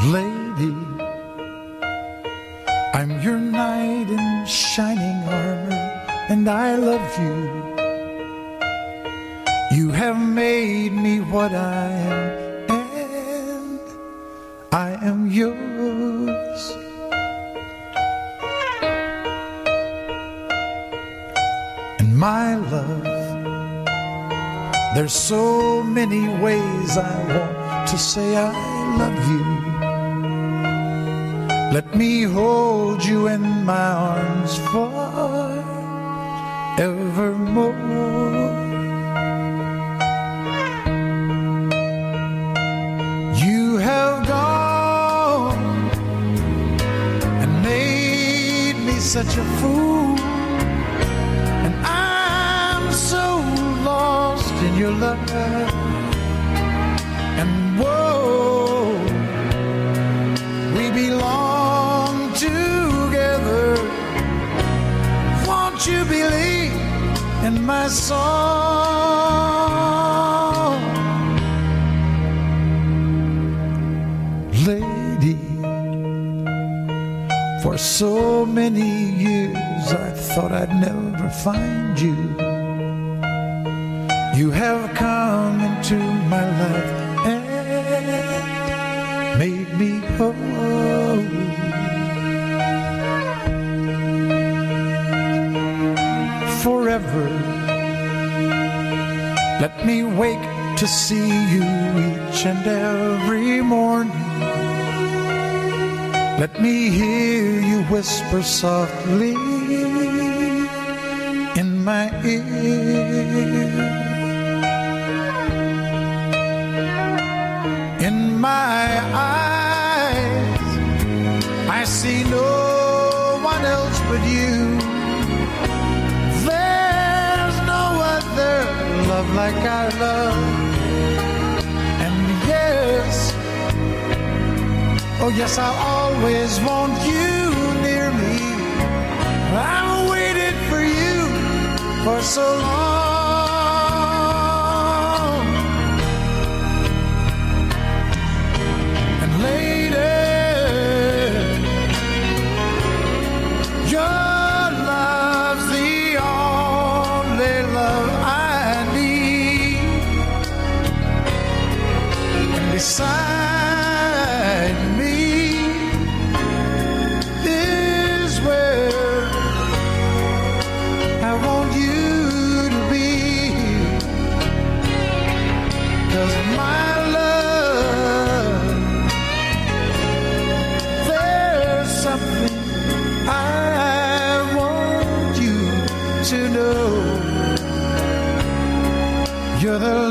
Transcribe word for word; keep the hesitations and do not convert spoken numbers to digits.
Lady, I'm your knight in shining armor, and I love you. You have made me what I am, and I am yours. And my love, there's so many ways I want to say I love you. Let me hold you in my arms forevermore. You have gone and made me such a fool, and I'm so lost in your love. And whoa, we belong together. Won't you believe in my song? Lady, for so many years I thought I'd never find you. You have come into my life and made me whole. Forever, let me wake to see you each and every morning. Let me hear you whisper softly in my ear. In my eyes, I see no one else but you. There's no other love like our love. And yes, oh yes, I'll always want you near me. I've waited for you for so long. And lady, your love's the only love I need. And beside me is where I want you to be. 'Cause my love, there's something I want you to know. You're the